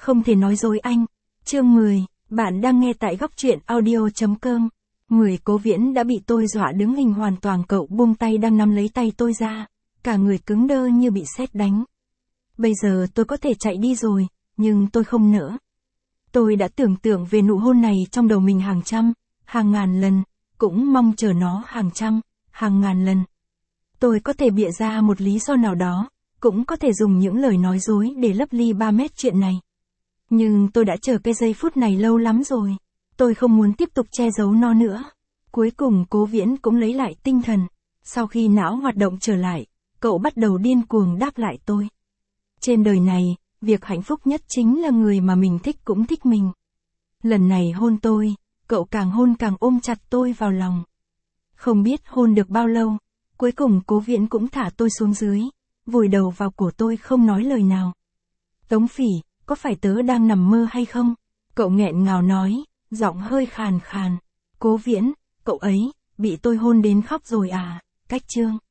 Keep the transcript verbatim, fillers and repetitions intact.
Không thể nói dối anh. Chương mười, bạn đang nghe tại góc truyện audio chấm com. Người Cố Viễn đã bị tôi dọa đứng hình hoàn toàn, cậu buông tay đang nắm lấy tay tôi ra. Cả người cứng đơ như bị sét đánh. Bây giờ tôi có thể chạy đi rồi, nhưng tôi không nỡ. Tôi đã tưởng tượng về nụ hôn này trong đầu mình hàng trăm, hàng ngàn lần, cũng mong chờ nó hàng trăm, hàng ngàn lần. Tôi có thể bịa ra một lý do nào đó, cũng có thể dùng những lời nói dối để lấp ly ba mét chuyện này. Nhưng tôi đã chờ cái giây phút này lâu lắm rồi. Tôi không muốn tiếp tục che giấu nó nữa. Cuối cùng Cố Viễn cũng lấy lại tinh thần. Sau khi não hoạt động trở lại, cậu bắt đầu điên cuồng đáp lại tôi. Trên đời này, việc hạnh phúc nhất chính là người mà mình thích cũng thích mình. Lần này hôn tôi, cậu càng hôn càng ôm chặt tôi vào lòng. Không biết hôn được bao lâu, cuối cùng Cố Viễn cũng thả tôi xuống dưới, vùi đầu vào cổ tôi không nói lời nào. Tống Phỉ, có phải tớ đang nằm mơ hay không? Cậu nghẹn ngào nói, giọng hơi khàn khàn. Cố Viễn, cậu ấy, bị tôi hôn đến khóc rồi à? Cách chương.